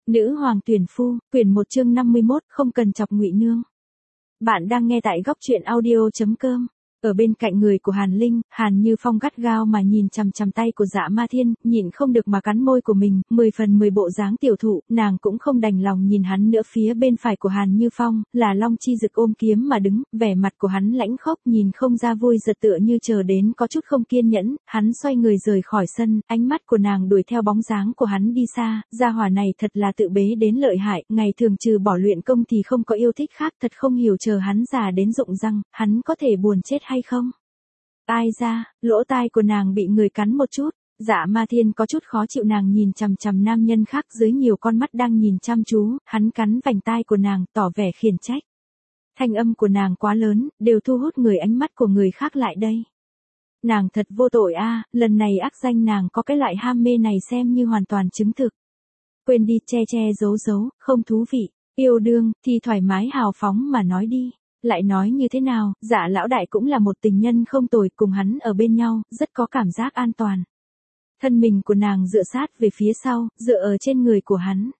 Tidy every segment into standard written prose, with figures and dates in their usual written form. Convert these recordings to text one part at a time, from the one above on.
Nữ hoàng tuyển phu, quyển 1 chương 51, không cần chọc Ngụy Nương. Bạn đang nghe tại góc truyện audio.com. Ở bên cạnh người của Hàn Linh, Hàn Như Phong gắt gao mà nhìn chằm chằm tay của Dạ Ma Thiên, nhịn không được mà cắn môi của mình, 10 phần 10 bộ dáng tiểu thụ, nàng cũng không đành lòng nhìn hắn nữa. Phía bên phải của Hàn Như Phong, là Long Chi Dực ôm kiếm mà đứng, vẻ mặt của hắn lãnh khốc, nhìn không ra vui giật, tựa như chờ đến có chút không kiên nhẫn. Hắn xoay người rời khỏi sân, ánh mắt của nàng đuổi theo bóng dáng của hắn đi xa. Gia hỏa này thật là tự bế đến lợi hại, ngày thường trừ bỏ luyện công thì không có yêu thích khác, thật không hiểu chờ hắn già đến rụng răng, hắn có thể buồn chết hay không? Ai ra, lỗ tai của nàng bị người cắn một chút. Dạ Ma Thiên có chút khó chịu, nàng nhìn chằm chằm nam nhân khác dưới nhiều con mắt đang nhìn chăm chú, hắn cắn vành tai của nàng, tỏ vẻ khiển trách. Thanh âm của nàng quá lớn, đều thu hút người ánh mắt của người khác lại đây. Nàng thật vô tội a, lần này ác danh nàng có cái loại ham mê này xem như hoàn toàn chứng thực. Quên đi, che che giấu giấu, không thú vị, yêu đương, thì thoải mái hào phóng mà nói đi. Lại nói như thế nào, Dạ lão đại cũng là một tình nhân không tồi, cùng hắn ở bên nhau, rất có cảm giác an toàn. Thân mình của nàng dựa sát về phía sau, dựa ở trên người của hắn.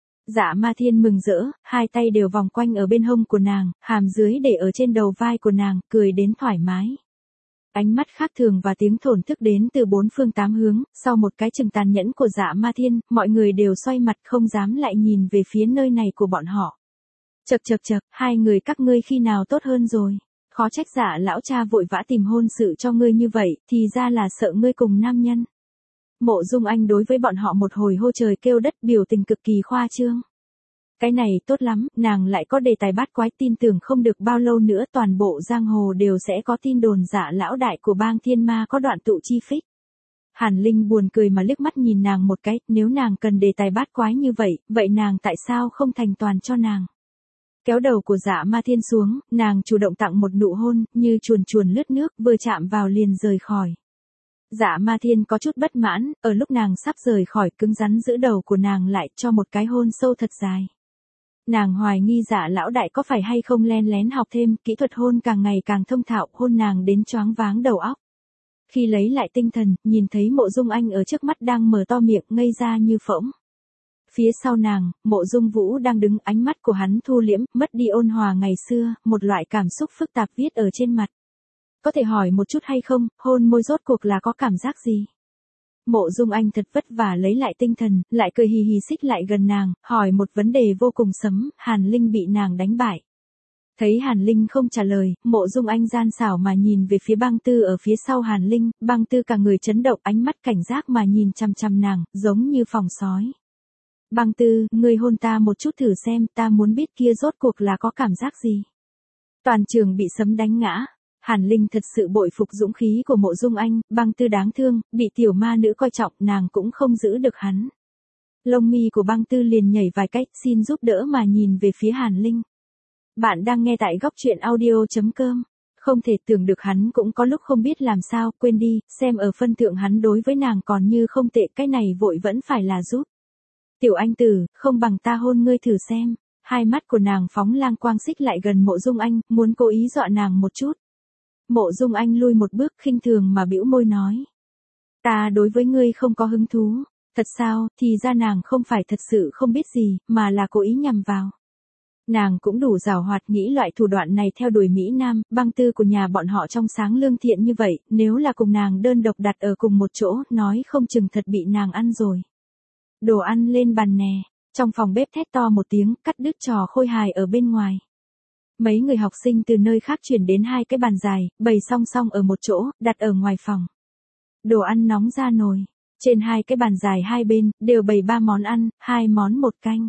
Dạ Ma Thiên mừng rỡ, hai tay đều vòng quanh ở bên hông của nàng, hàm dưới để ở trên đầu vai của nàng, cười đến thoải mái. Ánh mắt khác thường và tiếng thổn thức đến từ bốn phương tám hướng, sau một cái chừng tàn nhẫn của Dạ Ma Thiên, mọi người đều xoay mặt không dám lại nhìn về phía nơi này của bọn họ. Chậc, hai người các ngươi khi nào tốt hơn rồi? Khó trách Dạ lão cha vội vã tìm hôn sự cho ngươi như vậy, thì ra là sợ ngươi cùng nam nhân. Mộ Dung Anh đối với bọn họ một hồi hô trời kêu đất, biểu tình cực kỳ khoa trương. Cái này tốt lắm, nàng lại có đề tài bát quái, tin tưởng không được bao lâu nữa toàn bộ giang hồ đều sẽ có tin đồn Dạ lão đại của bang Thiên Ma có đoạn tụ chi phích. Hàn Linh buồn cười mà liếc mắt nhìn nàng một cái, nếu nàng cần đề tài bát quái như vậy, vậy nàng tại sao không thành toàn cho nàng? Kéo đầu của Dạ Ma Thiên xuống, nàng chủ động tặng một nụ hôn, như chuồn chuồn lướt nước, vừa chạm vào liền rời khỏi. Dạ Ma Thiên có chút bất mãn, ở lúc nàng sắp rời khỏi, cứng rắn giữ đầu của nàng lại, cho một cái hôn sâu thật dài. Nàng hoài nghi Dạ lão đại có phải hay không len lén học thêm, kỹ thuật hôn càng ngày càng thông thạo, hôn nàng đến choáng váng đầu óc. Khi lấy lại tinh thần, nhìn thấy Mộ Dung Anh ở trước mắt đang mở to miệng, ngây ra như phỗng. Phía sau nàng, Mộ Dung Vũ đang đứng, ánh mắt của hắn thu liễm, mất đi ôn hòa ngày xưa, một loại cảm xúc phức tạp viết ở trên mặt. Có thể hỏi một chút hay không, hôn môi rốt cuộc là có cảm giác gì? Mộ Dung Anh thật vất vả lấy lại tinh thần, lại cười hì hì xích lại gần nàng, hỏi một vấn đề vô cùng sấm, Hàn Linh bị nàng đánh bại. Thấy Hàn Linh không trả lời, Mộ Dung Anh gian xảo mà nhìn về phía Băng Tư ở phía sau Hàn Linh, Băng Tư cả người chấn động, ánh mắt cảnh giác mà nhìn chằm chằm nàng, giống như phòng sói. Băng Tư, ngươi hôn ta một chút thử xem, ta muốn biết kia rốt cuộc là có cảm giác gì. Toàn trường bị sấm đánh ngã. Hàn Linh thật sự bội phục dũng khí của Mộ Dung Anh, Băng Tư đáng thương, bị tiểu ma nữ coi trọng, nàng cũng không giữ được hắn. Lông mi của Băng Tư liền nhảy vài cách, xin giúp đỡ mà nhìn về phía Hàn Linh. Bạn đang nghe tại góc truyện audio.com. Không thể tưởng được hắn cũng có lúc không biết làm sao, quên đi, xem ở phân thượng hắn đối với nàng còn như không tệ, cái này vội vẫn phải là giúp. Tiểu Anh tử, không bằng ta hôn ngươi thử xem. Hai mắt của nàng phóng lang quang xích lại gần Mộ Dung Anh, muốn cố ý dọa nàng một chút. Mộ Dung Anh lui một bước khinh thường mà bĩu môi nói. Ta đối với ngươi không có hứng thú. Thật sao, thì ra nàng không phải thật sự không biết gì, mà là cố ý nhằm vào. Nàng cũng đủ giàu hoạt, nghĩ loại thủ đoạn này theo đuổi Mỹ Nam, Băng Tư của nhà bọn họ trong sáng lương thiện như vậy, nếu là cùng nàng đơn độc đặt ở cùng một chỗ, nói không chừng thật bị nàng ăn rồi. Đồ ăn lên bàn nè, trong phòng bếp thét to một tiếng, cắt đứt trò khôi hài ở bên ngoài. Mấy người học sinh từ nơi khác chuyển đến hai cái bàn dài, bày song song ở một chỗ, đặt ở ngoài phòng. Đồ ăn nóng ra nồi, trên hai cái bàn dài hai bên, đều bày 3 món ăn, 2 món 1 canh.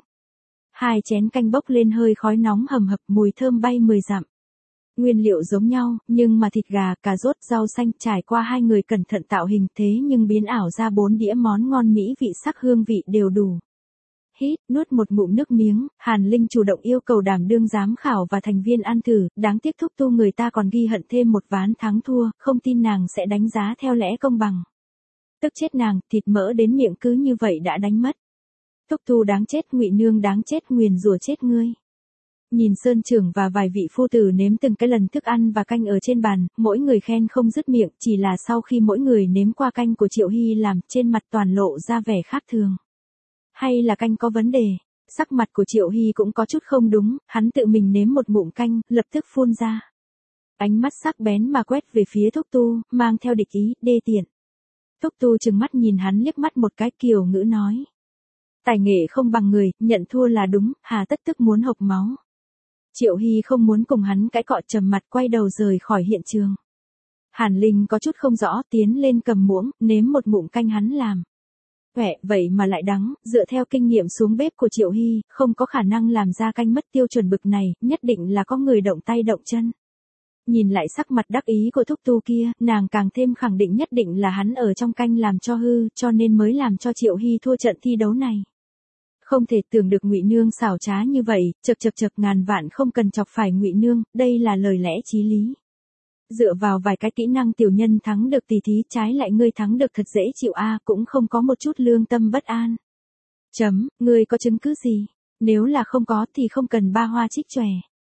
2 chén canh bốc lên hơi khói nóng hầm hập, mùi thơm bay 10 dặm. Nguyên liệu giống nhau, nhưng mà thịt gà, cà rốt, rau xanh trải qua hai người cẩn thận tạo hình, thế nhưng biến ảo ra 4 đĩa món ngon mỹ vị sắc hương vị đều đủ. Hít, nuốt một ngụm nước miếng, Hàn Linh chủ động yêu cầu đảm đương giám khảo và thành viên ăn thử, đáng tiếc Thúc Tu người ta còn ghi hận thêm một ván thắng thua, không tin nàng sẽ đánh giá theo lẽ công bằng. Tức chết nàng, thịt mỡ đến miệng cứ như vậy đã đánh mất. Thúc Tu đáng chết, Ngụy Nương đáng chết, nguyền rủa chết ngươi. Nhìn Sơn Trưởng và vài vị phu tử nếm từng cái lần thức ăn và canh ở trên bàn, mỗi người khen không dứt miệng, chỉ là sau khi mỗi người nếm qua canh của Triệu Hy làm, trên mặt toàn lộ ra vẻ khác thường. Hay là canh có vấn đề? Sắc mặt của Triệu Hy cũng có chút không đúng, hắn tự mình nếm một ngụm canh, lập tức phun ra. Ánh mắt sắc bén mà quét về phía Thúc Tu, mang theo địch ý, đê tiện. Thúc Tu trừng mắt nhìn hắn liếc mắt một cái, kiều ngữ nói. Tài nghệ không bằng người, nhận thua là đúng, hà tất tức muốn hộc máu. Triệu Hy không muốn cùng hắn cãi cọ, trầm mặt quay đầu rời khỏi hiện trường. Hàn Linh có chút không rõ, tiến lên cầm muỗng, nếm một ngụm canh hắn làm. Vậy mà lại đắng, dựa theo kinh nghiệm xuống bếp của Triệu Hy, không có khả năng làm ra canh mất tiêu chuẩn bực này, nhất định là có người động tay động chân. Nhìn lại sắc mặt đắc ý của Thúc Tu kia, nàng càng thêm khẳng định nhất định là hắn ở trong canh làm cho hư, cho nên mới làm cho Triệu Hy thua trận thi đấu này. Không thể tưởng được Ngụy Nương xảo trá như vậy, chật ngàn vạn không cần chọc phải Ngụy Nương, đây là lời lẽ chí lý. Dựa vào vài cái kỹ năng tiểu nhân thắng được tỷ thí, trái lại ngươi thắng được thật dễ chịu cũng không có một chút lương tâm bất an. Ngươi có chứng cứ gì? Nếu là không có thì không cần ba hoa trích chòe.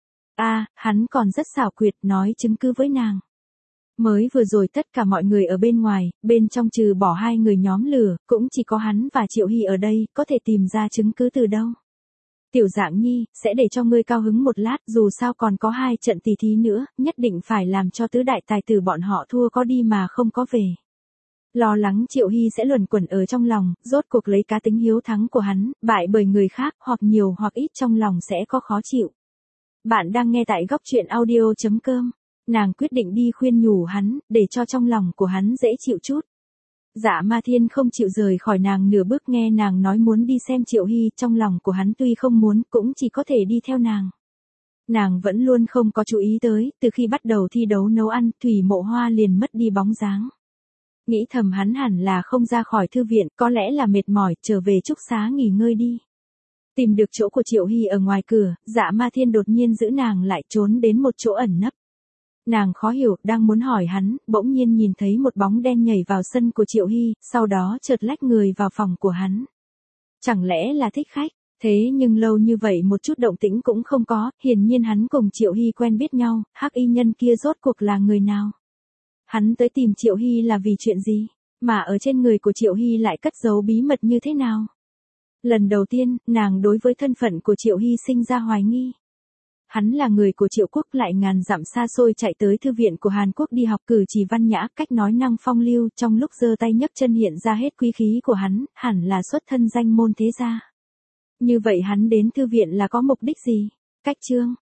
Hắn còn rất xảo quyệt, nói chứng cứ với nàng. Mới vừa rồi tất cả mọi người ở bên ngoài, bên trong trừ bỏ hai người nhóm lửa, cũng chỉ có hắn và Triệu Hy ở đây, có thể tìm ra chứng cứ từ đâu. Tiểu Dạng Nhi, sẽ để cho ngươi cao hứng một lát, dù sao còn có 2 trận tỷ thí nữa, nhất định phải làm cho tứ đại tài tử bọn họ thua có đi mà không có về. Lo lắng Triệu Hy sẽ luẩn quẩn ở trong lòng, rốt cuộc lấy cá tính hiếu thắng của hắn, bại bởi người khác, hoặc nhiều hoặc ít trong lòng sẽ có khó chịu. Bạn đang nghe tại góc truyện audio.com. Nàng quyết định đi khuyên nhủ hắn, để cho trong lòng của hắn dễ chịu chút. Dạ Ma Thiên không chịu rời khỏi nàng nửa bước, nghe nàng nói muốn đi xem Triệu Hy, trong lòng của hắn tuy không muốn, cũng chỉ có thể đi theo nàng. Nàng vẫn luôn không có chú ý tới, từ khi bắt đầu thi đấu nấu ăn, Thủy Mộ Hoa liền mất đi bóng dáng. Nghĩ thầm hắn hẳn là không ra khỏi thư viện, có lẽ là mệt mỏi, trở về trúc xá nghỉ ngơi đi. Tìm được chỗ của Triệu Hy ở ngoài cửa, Dạ Ma Thiên đột nhiên giữ nàng lại, trốn đến một chỗ ẩn nấp. Nàng khó hiểu, đang muốn hỏi hắn, bỗng nhiên nhìn thấy một bóng đen nhảy vào sân của Triệu Hy, sau đó chợt lách người vào phòng của hắn. Chẳng lẽ là thích khách? Thế nhưng lâu như vậy một chút động tĩnh cũng không có, hiển nhiên hắn cùng Triệu Hy quen biết nhau, hắc y nhân kia rốt cuộc là người nào? Hắn tới tìm Triệu Hy là vì chuyện gì? Mà ở trên người của Triệu Hy lại cất giấu bí mật như thế nào? Lần đầu tiên, nàng đối với thân phận của Triệu Hy sinh ra hoài nghi. Hắn là người của Triệu Quốc, lại ngàn dặm xa xôi chạy tới thư viện của Hàn Quốc đi học, cử chỉ văn nhã, cách nói năng phong lưu, trong lúc giơ tay nhấc chân hiện ra hết quý khí của hắn, hẳn là xuất thân danh môn thế gia. Như vậy hắn đến thư viện là có mục đích gì? Cách chương